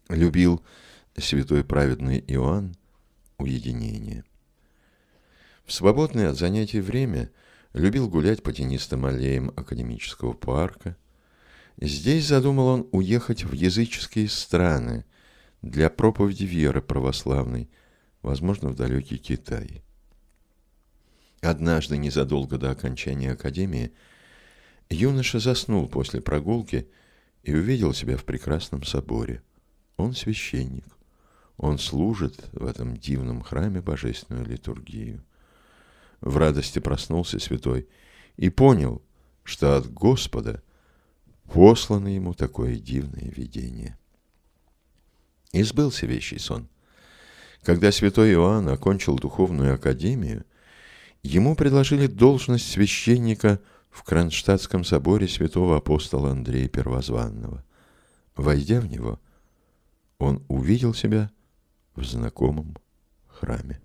Любил святой праведный Иоанн уединение. В свободное от занятий время любил гулять по тенистым аллеям академического парка. Здесь задумал он уехать в языческие страны для проповеди веры православной, возможно, в далекий Китай. Однажды, незадолго до окончания академии, юноша заснул после прогулки и увидел себя в прекрасном соборе. Он священник. Он служит в этом дивном храме божественную литургию. В радости проснулся святой и понял, что от Господа послано ему такое дивное видение. И сбылся вещий сон. Когда святой Иоанн окончил духовную академию, ему предложили должность священника в Кронштадтском соборе святого апостола Андрея Первозванного. Войдя в него, он увидел себя в знакомом храме.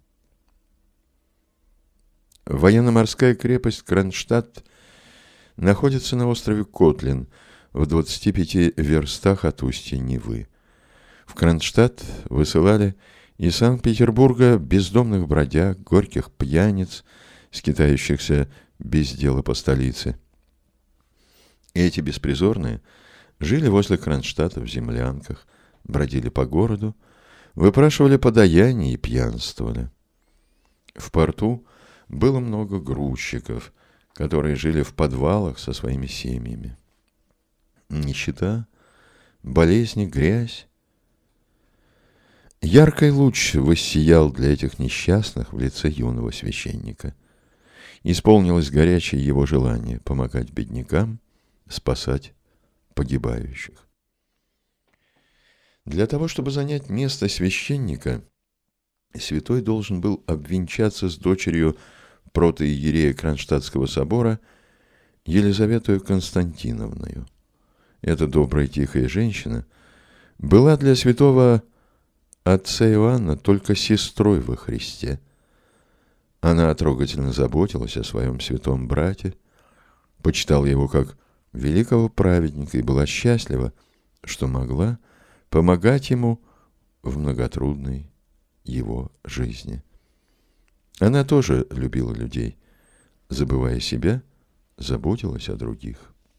Военно-морская крепость Кронштадт находится на острове Котлин в 25 верстах от устья Невы. В Кронштадт высылали из Санкт-Петербурга бездомных бродяг, горьких пьяниц, скитающихся без дела по столице. Эти беспризорные жили возле Кронштадта в землянках, бродили по городу, выпрашивали подаяние и пьянствовали. В порту было много грузчиков, которые жили в подвалах со своими семьями. Нищета, болезни, грязь. Яркий луч воссиял для этих несчастных в лице юного священника. Исполнилось горячее его желание помогать беднякам, спасать погибающих. Для того, чтобы занять место священника, святой должен был обвенчаться с дочерью протоиерея Кронштадтского собора Елизаветою Константиновною. Эта добрая тихая женщина была для святого отца Иоанна только сестрой во Христе. Она трогательно заботилась о своем святом брате, почитала его как великого праведника и была счастлива, что могла помогать ему в многотрудной его жизни. Она тоже любила людей, забывая себя, заботилась о других.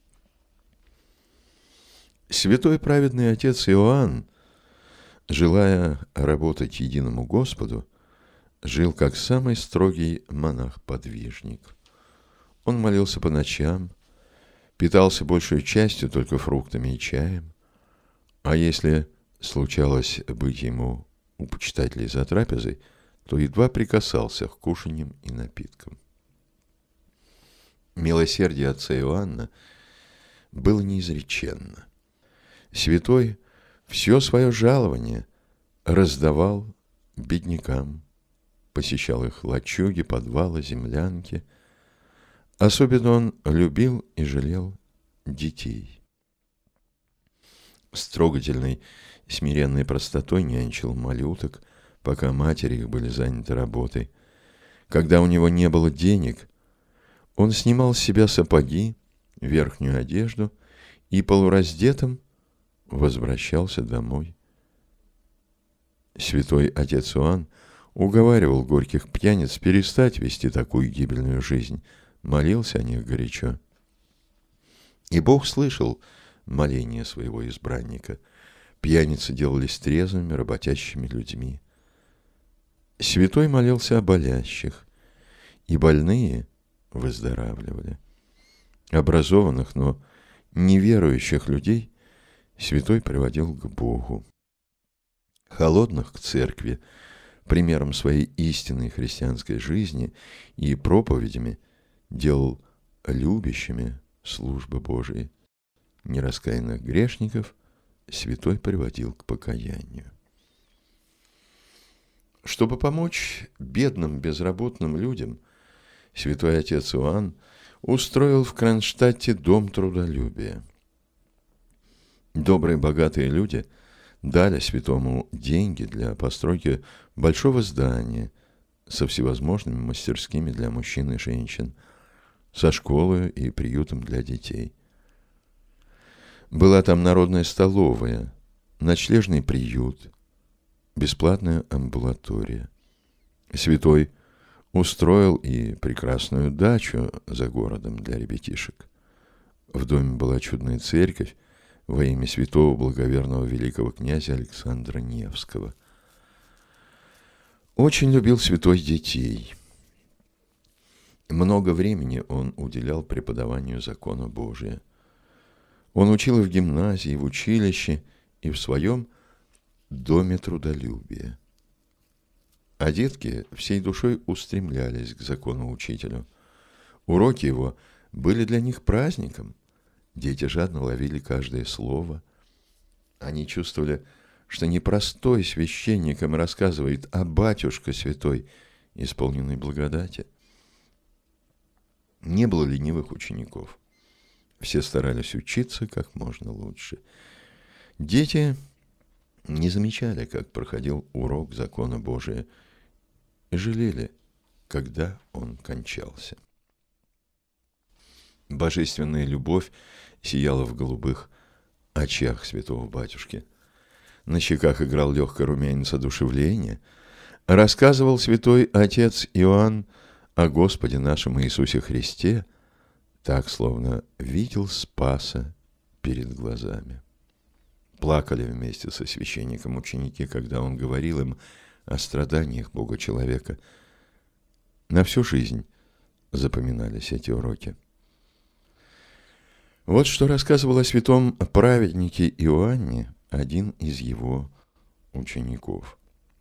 Святой праведный отец Иоанн, желая работать единому Господу, жил как самый строгий монах-подвижник. Он молился по ночам, питался большей частью только фруктами и чаем, а если случалось быть ему у почитателей за трапезой, то едва прикасался к кушаньям и напиткам. Милосердие отца Иоанна было неизреченно. Святой все свое жалование раздавал беднякам, посещал их лачуги, подвалы, землянки. Особенно он любил и жалел детей. С трогательной, смиренной простотой нянчил малюток, пока матери их были заняты работой. Когда у него не было денег, он снимал с себя сапоги, верхнюю одежду и полураздетым возвращался домой. Святой отец Иоанн уговаривал горьких пьяниц перестать вести такую гибельную жизнь, молился о них горячо. И Бог слышал моление своего избранника. Пьяницы делались трезвыми, работящими людьми. Святой молился о болящих, и больные выздоравливали. Образованных, но неверующих людей святой приводил к Богу. Холодных — к церкви, примером своей истинной христианской жизни и проповедями делал любящими службы Божией. Нераскаянных грешников святой приводил к покаянию. Чтобы помочь бедным безработным людям, святой отец Иоанн устроил в Кронштадте дом трудолюбия. Добрые богатые люди дали святому деньги для постройки большого здания со всевозможными мастерскими для мужчин и женщин, со школой и приютом для детей. Была там народная столовая, ночлежный приют, бесплатная амбулатория. Святой устроил и прекрасную дачу за городом для ребятишек. В доме была чудная церковь во имя святого благоверного великого князя Александра Невского. Очень любил святой детей. Много времени он уделял преподаванию закона Божия. Он учил и в гимназии, и в училище, и в своем доме трудолюбия. А детки всей душой устремлялись к закону учителю. Уроки его были для них праздником. Дети жадно ловили каждое слово. Они чувствовали, что не простой священник им рассказывает, а батюшка святой, исполненный благодати. Не было ленивых учеников. Все старались учиться как можно лучше. Дети не замечали, как проходил урок закона Божия, и жалели, когда он кончался. Божественная любовь сияла в голубых очах святого батюшки. На щеках играл легкий румянец одушевления. Рассказывал святой отец Иоанн о Господе нашем Иисусе Христе, так, словно видел Спаса перед глазами. Плакали вместе со священником ученики, когда он говорил им о страданиях Бога-человека. На всю жизнь запоминались эти уроки. Вот что рассказывал о святом праведнике Иоанне один из его учеников.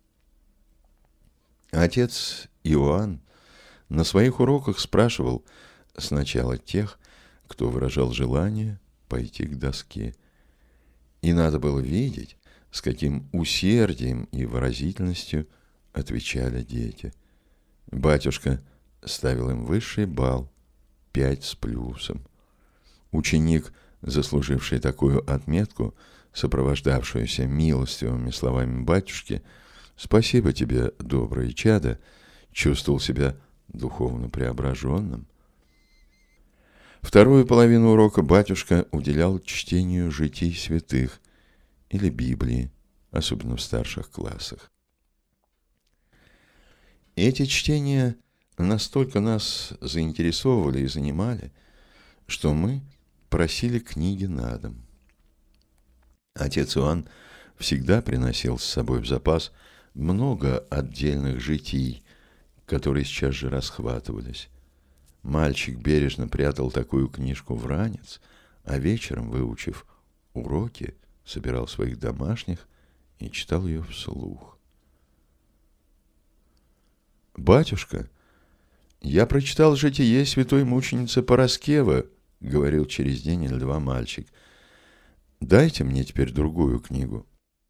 Отец Иоанн на своих уроках спрашивал сначала тех, кто выражал желание пойти к доске. И надо было видеть, с каким усердием и выразительностью отвечали дети. Батюшка ставил им высший балл, 5 с плюсом. Ученик, заслуживший такую отметку, сопровождавшуюся милостивыми словами батюшки «Спасибо тебе, доброе чадо», чувствовал себя духовно преображенным. Вторую половину урока батюшка уделял чтению житий святых или Библии, особенно в старших классах. Эти чтения настолько нас заинтересовывали и занимали, что мы просили книги на дом. Отец Иоанн всегда приносил с собой в запас много отдельных житий, которые сейчас же расхватывались. Мальчик бережно прятал такую книжку в ранец, а вечером, выучив уроки, собирал своих домашних и читал ее вслух. «Батюшка, я прочитал житие святой мученицы Параскевы», — говорил через день или два мальчик. «Дайте мне теперь другую книгу».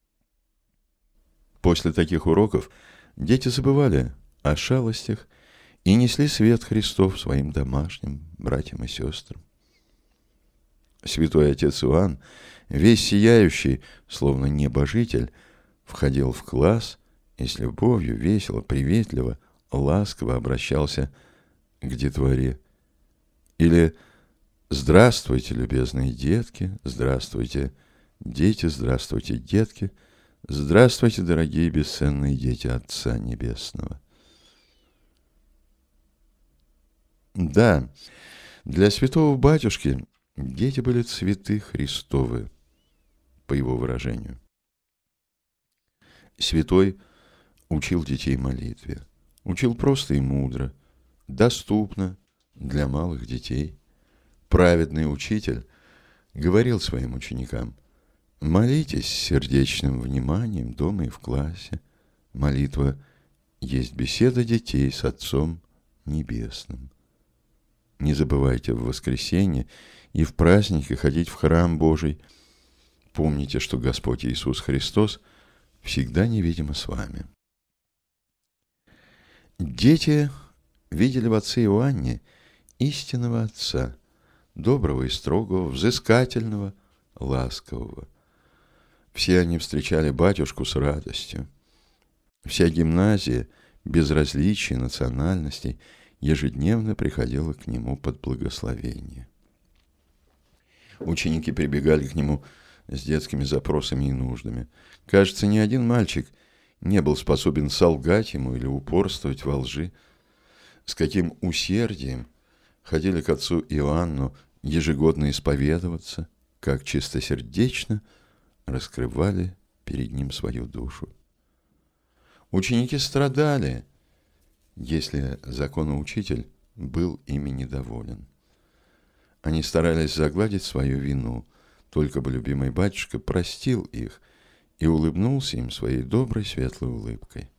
После таких уроков дети забывали о шалостях и несли свет Христов своим домашним братьям и сестрам. Святой отец Иоанн, весь сияющий, словно небожитель, входил в класс и с любовью, весело, приветливо, ласково обращался к детворе. Или «Здравствуйте, любезные детки, здравствуйте, дети, здравствуйте, детки, здравствуйте, дорогие бесценные дети Отца Небесного». Да, для святого батюшки дети были цветы Христовы, по его выражению. Святой учил детей молитве, учил просто и мудро, доступно для малых детей. Праведный учитель говорил своим ученикам: молитесь с сердечным вниманием дома и в классе. Молитва есть беседа детей с Отцом Небесным. Не забывайте в воскресенье и в праздники ходить в храм Божий. Помните, что Господь Иисус Христос всегда невидимо с вами. Дети видели в отце Иоанне истинного отца, доброго и строгого, взыскательного, ласкового. Все они встречали батюшку с радостью. Вся гимназия, без различий национальностей, ежедневно приходила к нему под благословение. Ученики прибегали к нему с детскими запросами и нуждами. Кажется, ни один мальчик не был способен солгать ему или упорствовать во лжи. С каким усердием ходили к отцу Иоанну ежегодно исповедоваться, как чистосердечно раскрывали перед ним свою душу. Ученики страдали, если законоучитель был ими недоволен. Они старались загладить свою вину, только бы любимый батюшка простил их и улыбнулся им своей доброй светлой улыбкой.